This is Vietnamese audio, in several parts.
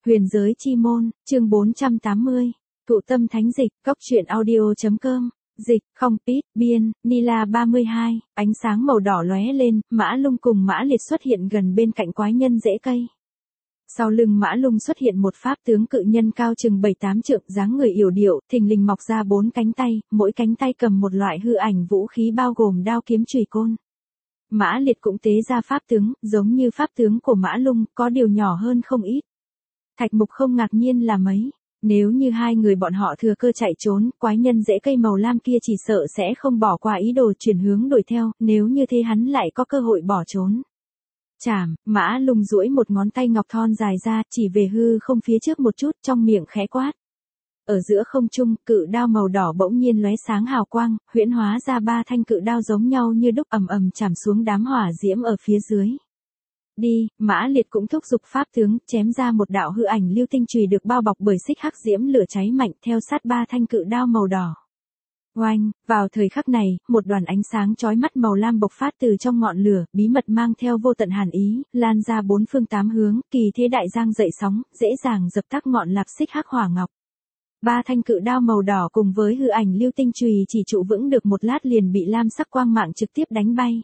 Huyền giới chi môn, chương 480. Thụ tâm thánh dịch, góc truyện audio.com. Dịch, không pít, biên, Nila 32, ánh sáng màu đỏ lóe lên, Mã Lung cùng Mã Liệt xuất hiện gần bên cạnh quái nhân rễ cây. Sau lưng Mã Lung xuất hiện một pháp tướng cự nhân cao chừng 7-8 trượng, dáng người yểu điệu, thình lình mọc ra 4 cánh tay, mỗi cánh tay cầm một loại hư ảnh vũ khí bao gồm đao kiếm chùy côn. Mã Liệt cũng tế ra pháp tướng, giống như pháp tướng của Mã Lung, có điều nhỏ hơn không ít. Thạch Mục không ngạc nhiên là mấy. Nếu như hai người bọn họ thừa cơ chạy trốn, quái nhân rễ cây màu lam kia chỉ sợ sẽ không bỏ qua ý đồ chuyển hướng đuổi theo, nếu như thế hắn lại có cơ hội bỏ trốn. Chảm, Mã Lung duỗi một ngón tay ngọc thon dài ra, chỉ về hư không phía trước một chút, trong miệng khẽ quát. Ở giữa không trung, cự đao màu đỏ bỗng nhiên lóe sáng hào quang, huyễn hóa ra 3 thanh cự đao giống nhau như đúc ầm ầm chạm xuống đám hỏa diễm ở phía dưới. Đi, Mã Liệt cũng thúc giục pháp tướng, chém ra một đạo hư ảnh lưu tinh chùy được bao bọc bởi xích hắc diễm lửa cháy mạnh theo sát 3 thanh cự đao màu đỏ. Oanh, vào thời khắc này, một đoàn ánh sáng chói mắt màu lam bộc phát từ trong ngọn lửa, bí mật mang theo vô tận hàn ý, lan ra 4 phương 8 hướng, kỳ thế đại giang dậy sóng, dễ dàng dập tắt ngọn lạp xích hắc hỏa ngọc. 3 thanh cự đao màu đỏ cùng với hư ảnh lưu tinh chùy chỉ trụ vững được một lát liền bị lam sắc quang mạng trực tiếp đánh bay.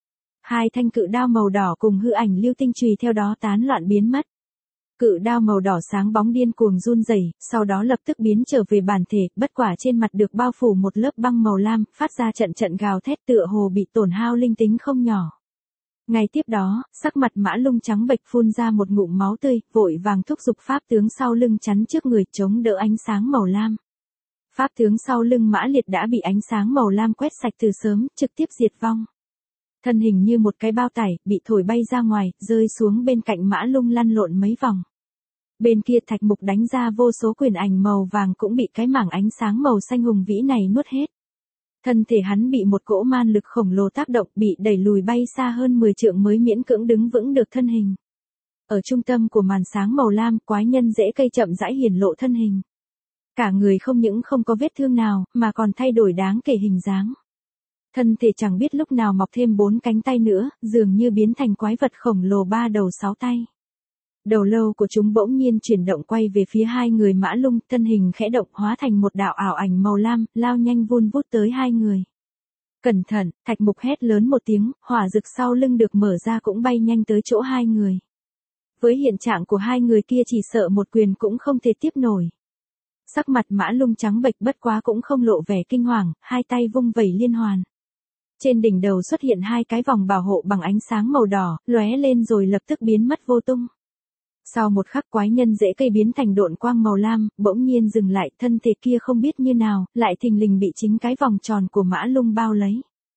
2 thanh cự đao màu đỏ cùng hư ảnh lưu tinh chùy theo đó tán loạn biến mất. Cự đao màu đỏ sáng bóng điên cuồng run rẩy, sau đó lập tức biến trở về bản thể, bất quả trên mặt được bao phủ một lớp băng màu lam, phát ra trận trận gào thét tựa hồ bị tổn hao linh tính không nhỏ. Ngay tiếp đó, sắc mặt Mã Lung trắng bệch phun ra một ngụm máu tươi, vội vàng thúc giục pháp tướng sau lưng chắn trước người chống đỡ ánh sáng màu lam. Pháp tướng sau lưng Mã Liệt đã bị ánh sáng màu lam quét sạch từ sớm, trực tiếp diệt vong. Thân hình như một cái bao tải, bị thổi bay ra ngoài, rơi xuống bên cạnh Mã Lung lăn lộn mấy vòng. Bên kia Thạch Mục đánh ra vô số quyền ảnh màu vàng cũng bị cái mảng ánh sáng màu xanh hùng vĩ này nuốt hết. Thân thể hắn bị một cỗ man lực khổng lồ tác động, bị đẩy lùi bay xa hơn 10 trượng mới miễn cưỡng đứng vững được thân hình. Ở trung tâm của màn sáng màu lam, quái nhân rễ cây chậm rãi hiển lộ thân hình. Cả người không những không có vết thương nào, mà còn thay đổi đáng kể hình dáng. Thân thể chẳng biết lúc nào mọc thêm 4 cánh tay nữa, dường như biến thành quái vật khổng lồ 3 đầu 6 tay. Đầu lâu của chúng bỗng nhiên chuyển động quay về phía hai người Mã Lung, thân hình khẽ động hóa thành một đạo ảo ảnh màu lam, lao nhanh vun vút tới hai người. Cẩn thận, Thạch Mục hét lớn một tiếng, hỏa dực sau lưng được mở ra cũng bay nhanh tới chỗ hai người. Với hiện trạng của hai người kia chỉ sợ một quyền cũng không thể tiếp nổi. Sắc mặt Mã Lung trắng bệch bất quá cũng không lộ vẻ kinh hoàng, hai tay vung vẩy liên hoàn. Trên đỉnh đầu xuất hiện 2 cái vòng bảo hộ bằng ánh sáng màu đỏ, lóe lên rồi lập tức biến mất vô tung. Sau một khắc quái nhân rễ cây biến thành độn quang màu lam, bỗng nhiên dừng lại, thân thể kia không biết như nào, lại thình lình bị chính cái vòng tròn của Mã Lung bao lấy.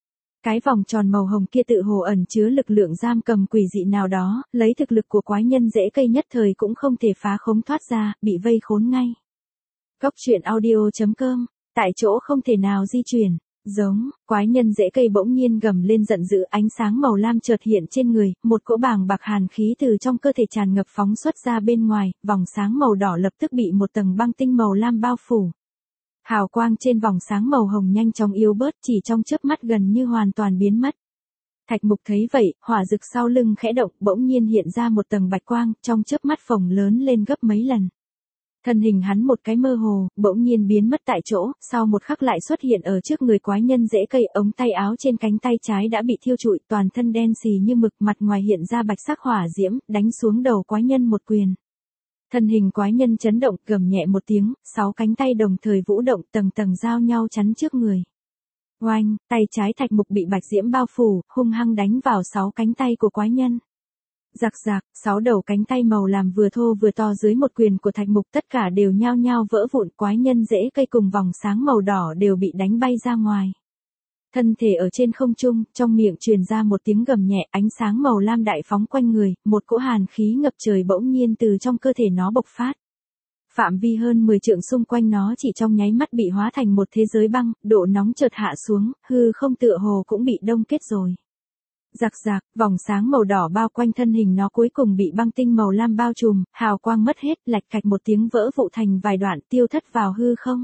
Cái vòng tròn màu hồng kia tự hồ ẩn chứa lực lượng giam cầm quỷ dị nào đó, lấy thực lực của quái nhân rễ cây nhất thời cũng không thể phá khống thoát ra, bị vây khốn ngay. Góc truyện audio.com, tại chỗ không thể nào di chuyển. Giống, quái nhân rễ cây bỗng nhiên gầm lên giận dữ, ánh sáng màu lam chợt hiện trên người, một cỗ bàng bạc hàn khí từ trong cơ thể tràn ngập phóng xuất ra bên ngoài, vòng sáng màu đỏ lập tức bị một tầng băng tinh màu lam bao phủ. Hào quang trên vòng sáng màu hồng nhanh chóng yếu bớt, chỉ trong chớp mắt gần như hoàn toàn biến mất. Thạch Mục thấy vậy, hỏa dực sau lưng khẽ động, bỗng nhiên hiện ra một tầng bạch quang, trong chớp mắt phồng lớn lên gấp mấy lần. Thân hình hắn một cái mơ hồ, bỗng nhiên biến mất tại chỗ, sau một khắc lại xuất hiện ở trước người quái nhân rễ cây, ống tay áo trên cánh tay trái đã bị thiêu trụi, toàn thân đen xì như mực, mặt ngoài hiện ra bạch sắc hỏa diễm, đánh xuống đầu quái nhân một quyền. Thân hình quái nhân chấn động, gầm nhẹ một tiếng, 6 cánh tay đồng thời vũ động, tầng tầng giao nhau chắn trước người. Oanh, tay trái Thạch Mục bị bạch diễm bao phủ, hung hăng đánh vào 6 cánh tay của quái nhân. Rạc rạc, 6 đầu cánh tay màu làm vừa thô vừa to dưới một quyền của Thạch Mục tất cả đều nhao nhao vỡ vụn, quái nhân rễ cây cùng vòng sáng màu đỏ đều bị đánh bay ra ngoài. Thân thể ở trên không trung, trong miệng truyền ra một tiếng gầm nhẹ, ánh sáng màu lam đại phóng quanh người, một cỗ hàn khí ngập trời bỗng nhiên từ trong cơ thể nó bộc phát. Phạm vi hơn 10 trượng xung quanh nó chỉ trong nháy mắt bị hóa thành một thế giới băng, độ nóng chợt hạ xuống, hư không tựa hồ cũng bị đông kết rồi. Rạc rạc, vòng sáng màu đỏ bao quanh thân hình nó cuối cùng bị băng tinh màu lam bao trùm, hào quang mất hết, lạch cạch một tiếng vỡ vụn thành vài đoạn, tiêu thất vào hư không.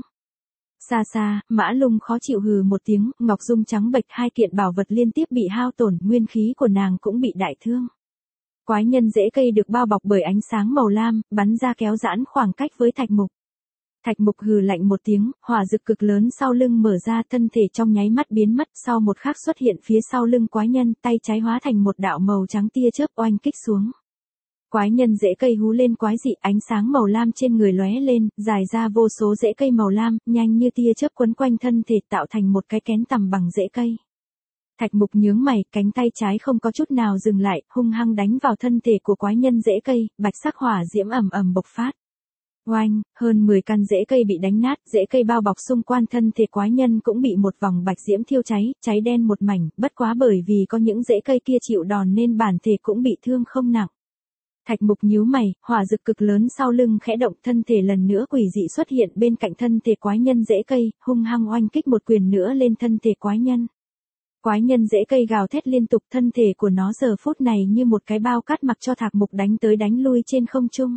Xa xa, Mã Lung khó chịu hừ một tiếng, ngọc dung trắng bệch, 2 kiện bảo vật liên tiếp bị hao tổn, nguyên khí của nàng cũng bị đại thương. Quái nhân rễ cây được bao bọc bởi ánh sáng màu lam, bắn ra kéo giãn khoảng cách với Thạch Mục. Thạch Mục hừ lạnh một tiếng, hỏa dực cực lớn sau lưng mở ra, thân thể trong nháy mắt biến mất, sau một khắc xuất hiện phía sau lưng quái nhân, tay trái hóa thành một đạo màu trắng tia chớp oanh kích xuống. Quái nhân rễ cây hú lên quái dị, ánh sáng màu lam trên người lóe lên, dài ra vô số rễ cây màu lam, nhanh như tia chớp quấn quanh thân thể tạo thành một cái kén tằm bằng rễ cây. Thạch Mục nhướng mày, cánh tay trái không có chút nào dừng lại, hung hăng đánh vào thân thể của quái nhân rễ cây, bạch sắc hỏa diễm ầm ầm bộc phát. Oanh, hơn 10 căn rễ cây bị đánh nát, rễ cây bao bọc xung quanh thân thể quái nhân cũng bị một vòng bạch diễm thiêu cháy, cháy đen một mảnh, bất quá bởi vì có những rễ cây kia chịu đòn nên bản thể cũng bị thương không nặng. Thạch Mục nhíu mày, hỏa dực cực lớn sau lưng khẽ động, thân thể lần nữa quỷ dị xuất hiện bên cạnh thân thể quái nhân rễ cây, hung hăng oanh kích một quyền nữa lên thân thể quái nhân. Quái nhân rễ cây gào thét liên tục, thân thể của nó giờ phút này như một cái bao cát mặc cho Thạch Mục đánh tới đánh lui trên không trung.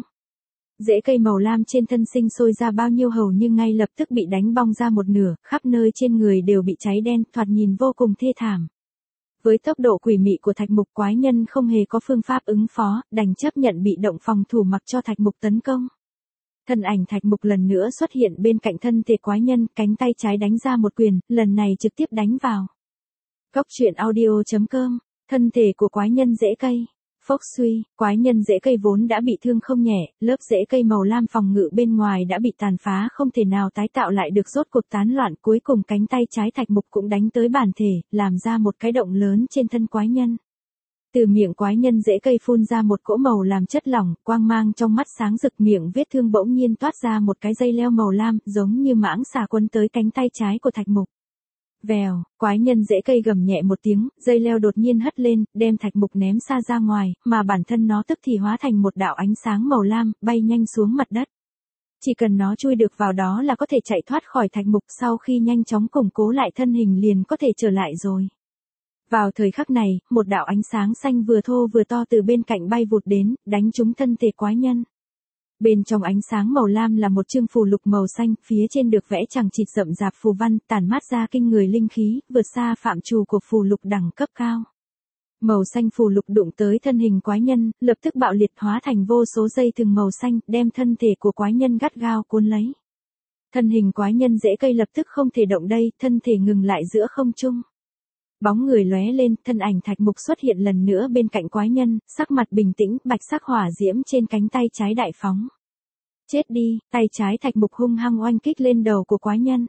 Rễ cây màu lam trên thân sinh sôi ra bao nhiêu hầu như ngay lập tức bị đánh bong ra một nửa, khắp nơi trên người đều bị cháy đen, thoạt nhìn vô cùng thê thảm. Với tốc độ quỷ mị của Thạch Mục, quái nhân không hề có phương pháp ứng phó, đành chấp nhận bị động phòng thủ mặc cho Thạch Mục tấn công. Thân ảnh Thạch Mục lần nữa xuất hiện bên cạnh thân thể quái nhân, cánh tay trái đánh ra một quyền, lần này trực tiếp đánh vào. Cốc truyện audio.com, thân thể của quái nhân rễ cây. Phốc suy, quái nhân rễ cây vốn đã bị thương không nhẹ, lớp rễ cây màu lam phòng ngự bên ngoài đã bị tàn phá, không thể nào tái tạo lại được, rốt cuộc tán loạn, cuối cùng cánh tay trái Thạch Mục cũng đánh tới bản thể, làm ra một cái động lớn trên thân quái nhân. Từ miệng quái nhân rễ cây phun ra một cỗ màu làm chất lỏng, quang mang trong mắt sáng rực, miệng vết thương bỗng nhiên toát ra một cái dây leo màu lam, giống như mãng xà quấn tới cánh tay trái của Thạch Mục. Vèo, quái nhân rễ cây gầm nhẹ một tiếng, dây leo đột nhiên hất lên, đem Thạch Mục ném xa ra ngoài, mà bản thân nó tức thì hóa thành một đạo ánh sáng màu lam, bay nhanh xuống mặt đất. Chỉ cần nó chui được vào đó là có thể chạy thoát khỏi Thạch Mục, sau khi nhanh chóng củng cố lại thân hình liền có thể trở lại rồi. Vào thời khắc này, một đạo ánh sáng xanh vừa thô vừa to từ bên cạnh bay vụt đến, đánh trúng thân thể quái nhân. Bên trong ánh sáng màu lam là một chương phù lục màu xanh, phía trên được vẽ chằng chịt rậm rạp phù văn, tản mát ra kinh người linh khí, vượt xa phạm trù của phù lục đẳng cấp cao. Màu xanh phù lục đụng tới thân hình quái nhân, lập tức bạo liệt hóa thành vô số dây thừng màu xanh, đem thân thể của quái nhân gắt gao cuốn lấy. Thân hình quái nhân rễ cây lập tức không thể động đậy, thân thể ngừng lại giữa không trung. Bóng người lóe lên, thân ảnh Thạch Mục xuất hiện lần nữa bên cạnh quái nhân, sắc mặt bình tĩnh, bạch sắc hỏa diễm trên cánh tay trái đại phóng. Chết đi, tay trái Thạch Mục hung hăng oanh kích lên đầu của quái nhân.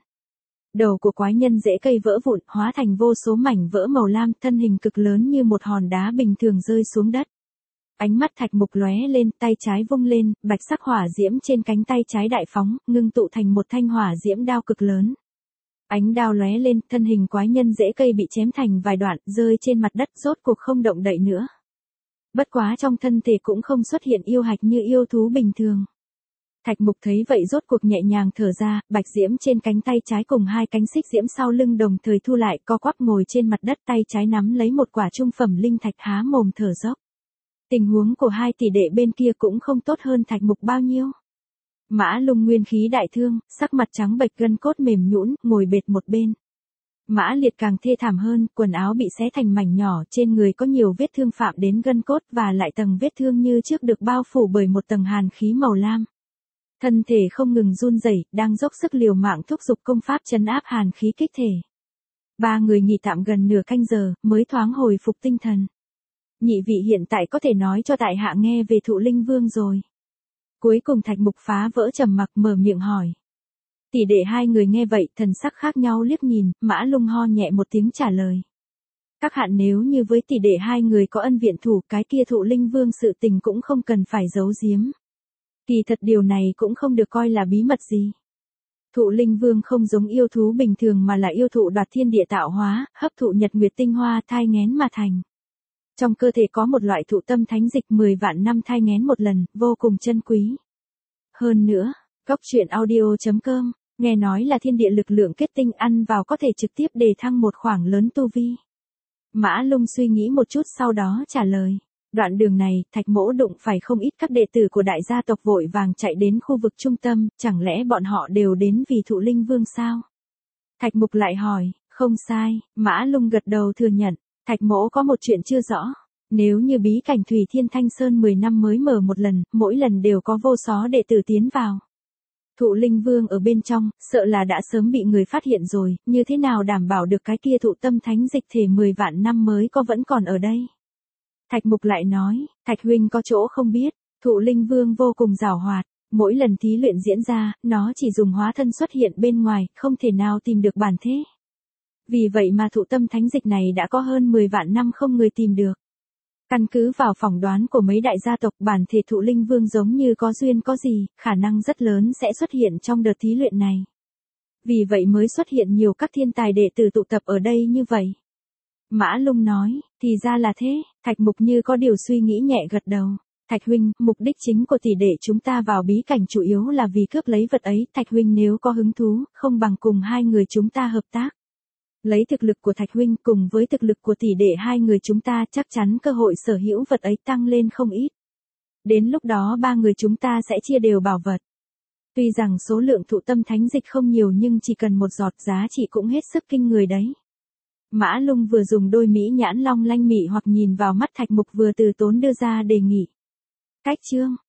Đầu của quái nhân rễ cây vỡ vụn, hóa thành vô số mảnh vỡ màu lam, thân hình cực lớn như một hòn đá bình thường rơi xuống đất. Ánh mắt Thạch Mục lóe lên, tay trái vung lên, bạch sắc hỏa diễm trên cánh tay trái đại phóng, ngưng tụ thành một thanh hỏa diễm đao cực lớn. Ánh đao lóe lên, thân hình quái nhân rễ cây bị chém thành vài đoạn, rơi trên mặt đất, rốt cuộc không động đậy nữa. Bất quá trong thân thể cũng không xuất hiện yêu hạch như yêu thú bình thường. Thạch Mục thấy vậy rốt cuộc nhẹ nhàng thở ra, bạch diễm trên cánh tay trái cùng hai cánh xích diễm sau lưng đồng thời thu lại, co quắp ngồi trên mặt đất, tay trái nắm lấy một quả trung phẩm linh thạch, há mồm thở dốc. Tình huống của hai tỷ đệ bên kia cũng không tốt hơn Thạch Mục bao nhiêu. Mã Lung nguyên khí đại thương, sắc mặt trắng bệch, gân cốt mềm nhũn, ngồi bệt một bên. Mã Liệt càng thê thảm hơn, quần áo bị xé thành mảnh nhỏ, trên người có nhiều vết thương phạm đến gân cốt và lại tầng vết thương như trước được bao phủ bởi một tầng hàn khí màu lam. Thân thể không ngừng run rẩy, đang dốc sức liều mạng thúc giục công pháp trấn áp hàn khí kích thể. Ba người nghỉ tạm gần nửa canh giờ, mới thoáng hồi phục tinh thần. Nhị vị hiện tại có thể nói cho tại hạ nghe về Thụ Linh Vương rồi. Cuối cùng Thạch Mục phá vỡ trầm mặc, mở miệng hỏi. Tỷ đệ hai người nghe vậy, thần sắc khác nhau liếc nhìn, Mã Lung ho nhẹ một tiếng trả lời. Các hạn, nếu như với tỷ đệ hai người có ân viện thủ, cái kia Thụ Linh Vương sự tình cũng không cần phải giấu giếm. Kỳ thật điều này cũng không được coi là bí mật gì. Thụ Linh Vương không giống yêu thú bình thường mà là yêu thụ đoạt thiên địa tạo hóa, hấp thụ nhật nguyệt tinh hoa thai nghén mà thành. Trong cơ thể có một loại thụ tâm thánh dịch 10 vạn năm thai nghén một lần, vô cùng chân quý. Hơn nữa, Cốc truyện audio.com, nghe nói là thiên địa lực lượng kết tinh, ăn vào có thể trực tiếp đề thăng một khoảng lớn tu vi. Mã Lung suy nghĩ một chút sau đó trả lời. Đoạn đường này, Thạch Mỗ đụng phải không ít các đệ tử của đại gia tộc vội vàng chạy đến khu vực trung tâm, chẳng lẽ bọn họ đều đến vì Thụ Linh Vương sao? Thạch Mục lại hỏi, không sai, Mã Lung gật đầu thừa nhận, Thạch Mỗ có một chuyện chưa rõ. Nếu như bí cảnh Thủy Thiên Thanh Sơn 10 năm mới mở một lần, mỗi lần đều có vô số đệ tử tiến vào. Thụ Linh Vương ở bên trong, sợ là đã sớm bị người phát hiện rồi, như thế nào đảm bảo được cái kia thụ tâm thánh dịch thể 10 vạn năm mới có vẫn còn ở đây. Thạch Mục lại nói, Thạch huynh có chỗ không biết, Thụ Linh Vương vô cùng giàu hoạt, mỗi lần thí luyện diễn ra, nó chỉ dùng hóa thân xuất hiện bên ngoài, không thể nào tìm được bản thể. Vì vậy mà thụ tâm thánh dịch này đã có hơn 10 vạn năm không người tìm được. Căn cứ vào phỏng đoán của mấy đại gia tộc, bản thể Thụ Linh Vương giống như có duyên có gì, khả năng rất lớn sẽ xuất hiện trong đợt thí luyện này. Vì vậy mới xuất hiện nhiều các thiên tài đệ tử tụ tập ở đây như vậy. Mã Lung nói, thì ra là thế. Thạch Mục như có điều suy nghĩ nhẹ gật đầu. Thạch huynh, mục đích chính của tỷ đệ chúng ta vào bí cảnh chủ yếu là vì cướp lấy vật ấy. Thạch huynh nếu có hứng thú, không bằng cùng hai người chúng ta hợp tác. Lấy thực lực của Thạch huynh cùng với thực lực của tỷ đệ hai người chúng ta, chắc chắn cơ hội sở hữu vật ấy tăng lên không ít. Đến lúc đó ba người chúng ta sẽ chia đều bảo vật. Tuy rằng số lượng thụ tâm thánh dịch không nhiều nhưng chỉ cần một giọt giá trị cũng hết sức kinh người đấy. Mã Lung vừa dùng đôi mỹ nhãn long lanh mị hoặc nhìn vào mắt Thạch Mục vừa từ tốn đưa ra đề nghị. Cách chương